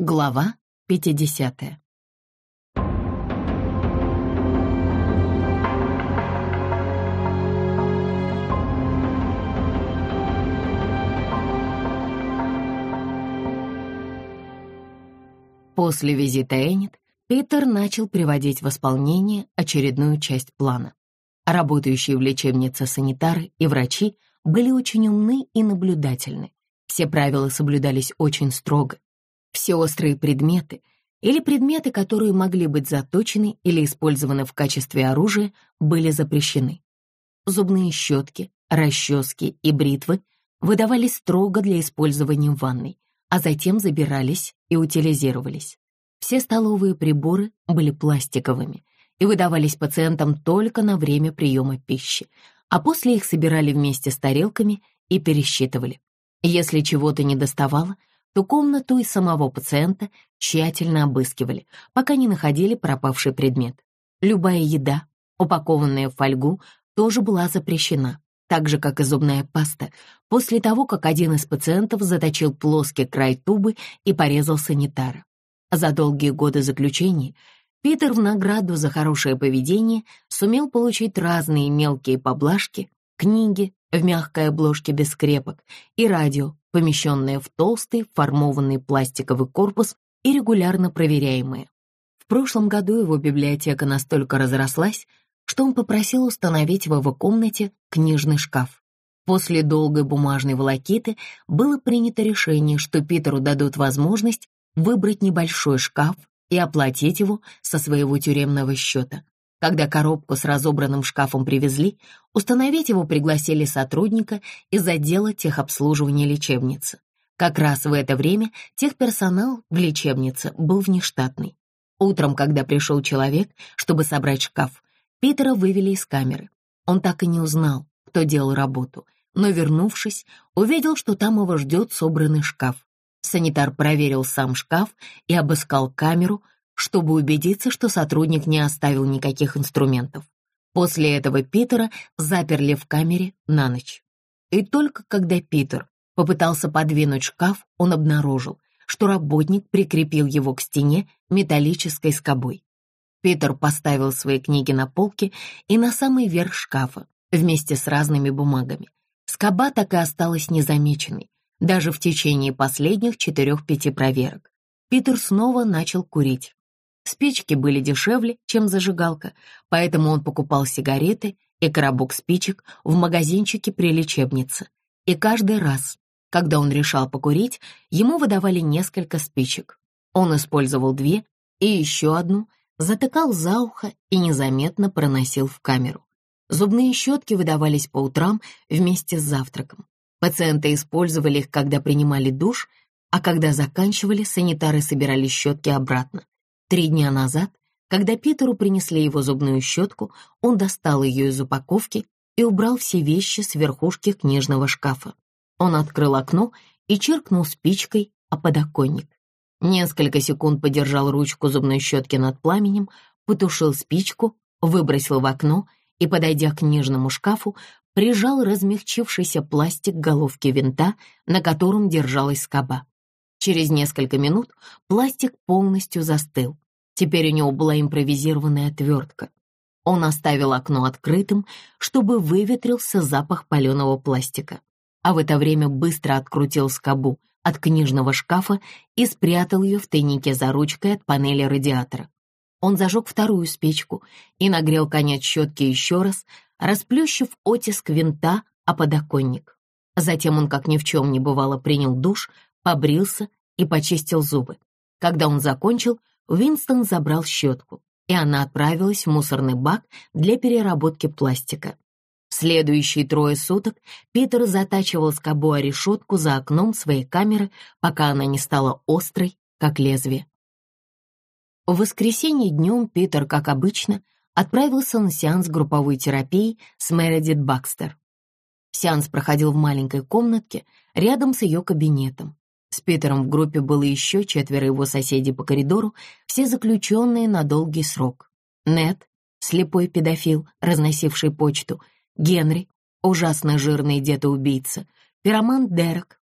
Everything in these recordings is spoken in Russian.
Глава 50. После визита Эннет Питер начал приводить в исполнение очередную часть плана. Работающие в лечебнице санитары и врачи были очень умны и наблюдательны. Все правила соблюдались очень строго. Все острые предметы или предметы, которые могли быть заточены или использованы в качестве оружия, были запрещены. Зубные щетки, расчески и бритвы выдавались строго для использования в ванной, а затем забирались и утилизировались. Все столовые приборы были пластиковыми и выдавались пациентам только на время приема пищи, а после их собирали вместе с тарелками и пересчитывали. Если чего-то недоставало, то комнату и самого пациента тщательно обыскивали, пока не находили пропавший предмет. Любая еда, упакованная в фольгу, тоже была запрещена, так же, как и зубная паста, после того, как один из пациентов заточил плоский край тубы и порезал санитара. За долгие годы заключения Питер в награду за хорошее поведение сумел получить разные мелкие поблажки, книги в мягкой обложке без скрепок и радио, помещенное в толстый формованный пластиковый корпус и регулярно проверяемое. В прошлом году его библиотека настолько разрослась, что он попросил установить в его комнате книжный шкаф. После долгой бумажной волокиты было принято решение, что Питеру дадут возможность выбрать небольшой шкаф и оплатить его со своего тюремного счета. Когда коробку с разобранным шкафом привезли, установить его пригласили сотрудника из отдела техобслуживания лечебницы. Как раз в это время техперсонал в лечебнице был внештатный. Утром, когда пришел человек, чтобы собрать шкаф, Питера вывели из камеры. Он так и не узнал, кто делал работу, но, вернувшись, увидел, что там его ждет собранный шкаф. Санитар проверил сам шкаф и обыскал камеру, чтобы убедиться, что сотрудник не оставил никаких инструментов. После этого Питера заперли в камере на ночь. И только когда Питер попытался подвинуть шкаф, он обнаружил, что работник прикрепил его к стене металлической скобой. Питер поставил свои книги на полке и на самый верх шкафа, вместе с разными бумагами. Скоба так и осталась незамеченной, даже в течение последних 4-5 проверок. Питер снова начал курить. Спички были дешевле, чем зажигалка, поэтому он покупал сигареты и коробок спичек в магазинчике при лечебнице. И каждый раз, когда он решал покурить, ему выдавали несколько спичек. Он использовал 2 и еще одну затыкал за ухо и незаметно проносил в камеру. Зубные щетки выдавались по утрам вместе с завтраком. Пациенты использовали их, когда принимали душ, а когда заканчивали, санитары собирали щетки обратно. 3 дня назад, когда Питеру принесли его зубную щетку, он достал ее из упаковки и убрал все вещи с верхушки книжного шкафа. Он открыл окно и чиркнул спичкой о подоконник. Несколько секунд подержал ручку зубной щетки над пламенем, потушил спичку, выбросил в окно и, подойдя к книжному шкафу, прижал размягчившийся пластик к головке винта, на котором держалась скоба. Через несколько минут пластик полностью застыл. Теперь у него была импровизированная отвертка. Он оставил окно открытым, чтобы выветрился запах паленого пластика, а в это время быстро открутил скобу от книжного шкафа и спрятал ее в тайнике за ручкой от панели радиатора. Он зажег вторую спичку и нагрел конец щетки еще раз, расплющив оттиск винта о подоконник. Затем он, как ни в чем не бывало, принял душ, побрился и почистил зубы. Когда он закончил, Уинстон забрал щетку, и она отправилась в мусорный бак для переработки пластика. Следующие 3 суток Питер затачивал скобу о решетку за окном своей камеры, пока она не стала острой, как лезвие. В воскресенье днем Питер, как обычно, отправился на сеанс групповой терапии с Мередит Бакстер. Сеанс проходил в маленькой комнатке рядом с ее кабинетом. С Питером в группе было еще 4 его соседей по коридору, все заключенные на долгий срок. Нед, слепой педофил, разносивший почту, Генри, ужасно жирный дед-убийца, пироман Дерек,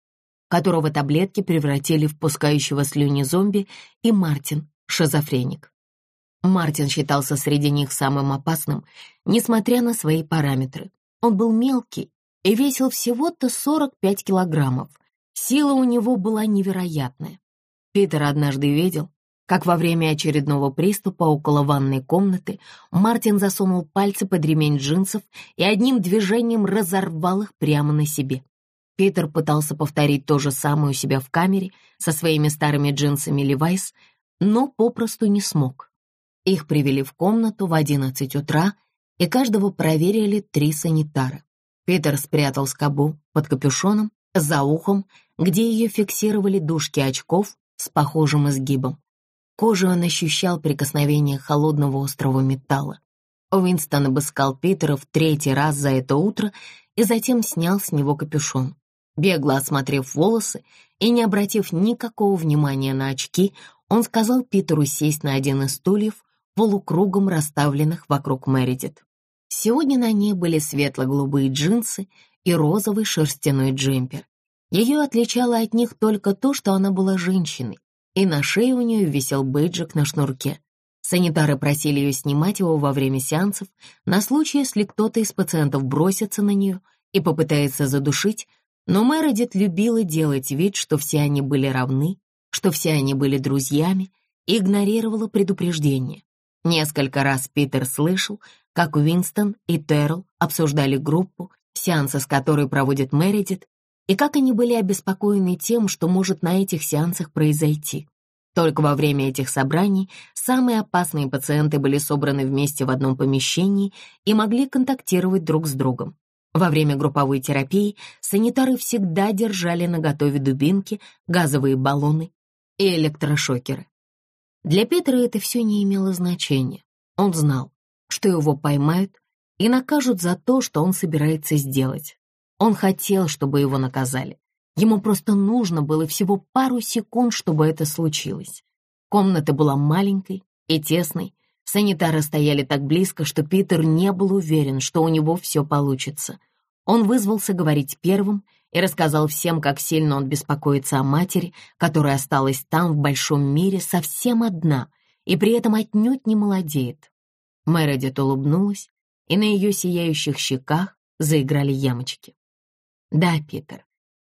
которого таблетки превратили в пускающего слюни зомби, и Мартин, шизофреник. Мартин считался среди них самым опасным, несмотря на свои параметры. Он был мелкий и весил всего-то 45 килограммов. Сила у него была невероятная. Питер однажды видел, как во время очередного приступа около ванной комнаты Мартин засунул пальцы под ремень джинсов и одним движением разорвал их прямо на себе. Питер пытался повторить то же самое у себя в камере со своими старыми джинсами Levi's, но попросту не смог. Их привели в комнату в 11 утра, и каждого проверили 3 санитара. Питер спрятал скобу под капюшоном, за ухом, где ее фиксировали дужки очков с похожим изгибом. Кожей он ощущал прикосновение холодного острого металла. Уинстон обыскал Питера в 3-й раз за это утро и затем снял с него капюшон. Бегло осмотрев волосы и не обратив никакого внимания на очки, он сказал Питеру сесть на один из стульев, полукругом расставленных вокруг Мередит. Сегодня на ней были светло-голубые джинсы и розовый шерстяной джемпер. Ее отличало от них только то, что она была женщиной, и на шее у нее висел бейджик на шнурке. Санитары просили ее снимать его во время сеансов на случай, если кто-то из пациентов бросится на нее и попытается задушить, но Мередит любила делать вид, что все они были равны, что все они были друзьями, и игнорировала предупреждения. Несколько раз Питер слышал, как Уинстон и Террell обсуждали группу, сеансы с которой проводит Мередит, и как они были обеспокоены тем, что может на этих сеансах произойти. Только во время этих собраний самые опасные пациенты были собраны вместе в одном помещении и могли контактировать друг с другом. Во время групповой терапии санитары всегда держали наготове дубинки, газовые баллоны и электрошокеры. Для Питера это все не имело значения. Он знал, что его поймают и накажут за то, что он собирается сделать. Он хотел, чтобы его наказали. Ему просто нужно было всего пару секунд, чтобы это случилось. Комната была маленькой и тесной. Санитары стояли так близко, что Питер не был уверен, что у него все получится. Он вызвался говорить первым и рассказал всем, как сильно он беспокоится о матери, которая осталась там, в большом мире, совсем одна, и при этом отнюдь не молодеет. Мередит улыбнулась, и на ее сияющих щеках заиграли ямочки. «Да, Питер,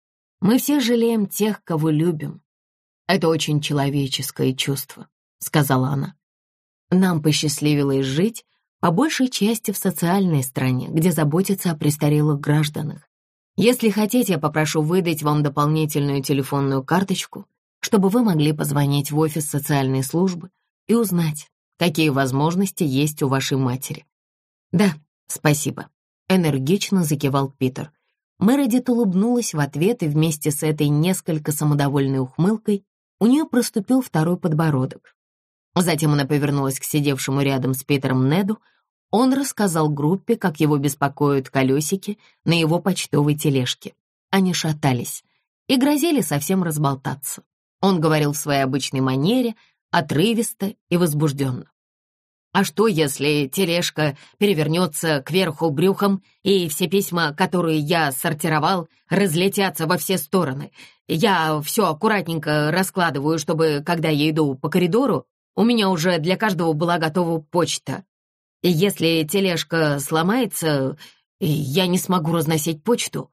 мы все жалеем тех, кого любим. Это очень человеческое чувство», — сказала она. «Нам посчастливилось жить по большей части в социальной стране, где заботятся о престарелых гражданах. Если хотите, я попрошу выдать вам дополнительную телефонную карточку, чтобы вы могли позвонить в офис социальной службы и узнать, какие возможности есть у вашей матери». «Да, спасибо», — энергично закивал Питер. Мередит улыбнулась в ответ, и вместе с этой несколько самодовольной ухмылкой у нее проступил второй подбородок. Затем она повернулась к сидевшему рядом с Питером Неду. Он рассказал группе, как его беспокоят колесики на его почтовой тележке. Они шатались и грозили совсем разболтаться. Он говорил в своей обычной манере, отрывисто и возбужденно. «А что, если тележка перевернется кверху брюхом, и все письма, которые я сортировал, разлетятся во все стороны? Я все аккуратненько раскладываю, чтобы, когда я иду по коридору, у меня уже для каждого была готова почта. И если тележка сломается, я не смогу разносить почту».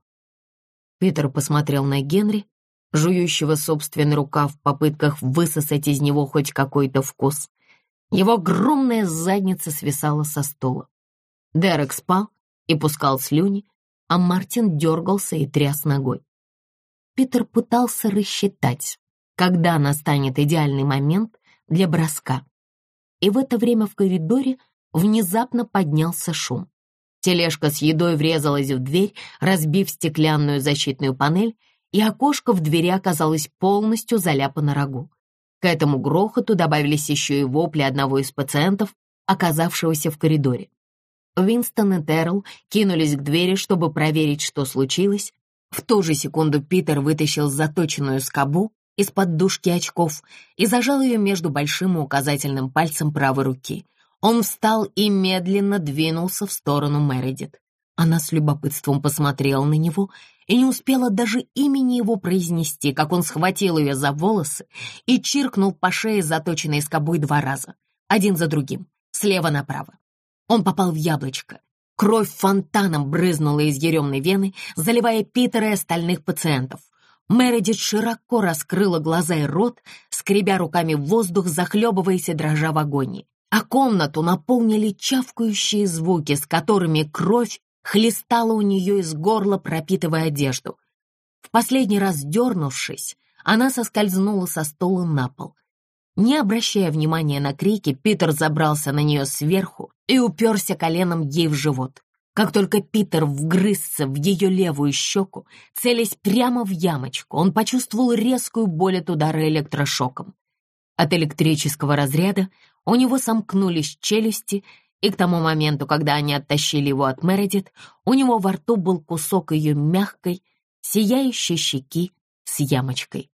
Питер посмотрел на Генри, жующего собственный рукав в попытках высосать из него хоть какой-то вкус. Его огромная задница свисала со стула. Дерек спал и пускал слюни, а Мартин дергался и тряс ногой. Питер пытался рассчитать, когда настанет идеальный момент для броска. И в это время в коридоре внезапно поднялся шум. Тележка с едой врезалась в дверь, разбив стеклянную защитную панель, и окошко в двери оказалось полностью заляпано рагу. К этому грохоту добавились еще и вопли одного из пациентов, оказавшегося в коридоре. Уинстон и Террell кинулись к двери, чтобы проверить, что случилось. В ту же секунду Питер вытащил заточенную скобу из-под дужки очков и зажал ее между большим и указательным пальцем правой руки. Он встал и медленно двинулся в сторону Мередит. Она с любопытством посмотрела на него, и не успела даже имени его произнести, как он схватил ее за волосы и чиркнул по шее заточенной скобой 2 раза, один за другим, слева направо. Он попал в яблочко. Кровь фонтаном брызнула из еремной вены, заливая Питера и остальных пациентов. Мередит широко раскрыла глаза и рот, скребя руками в воздух, захлебываясь и дрожа в агонии. А комнату наполнили чавкающие звуки, с которыми кровь хлестала у нее из горла, пропитывая одежду. В последний раз дернувшись, она соскользнула со стула на пол. Не обращая внимания на крики, Питер забрался на нее сверху и уперся коленом ей в живот. Как только Питер вгрызся в ее левую щеку, целясь прямо в ямочку, он почувствовал резкую боль от удара электрошоком. От электрического разряда у него сомкнулись челюсти, и к тому моменту, когда они оттащили его от Мередит, у него во рту был кусок ее мягкой, сияющей щеки с ямочкой.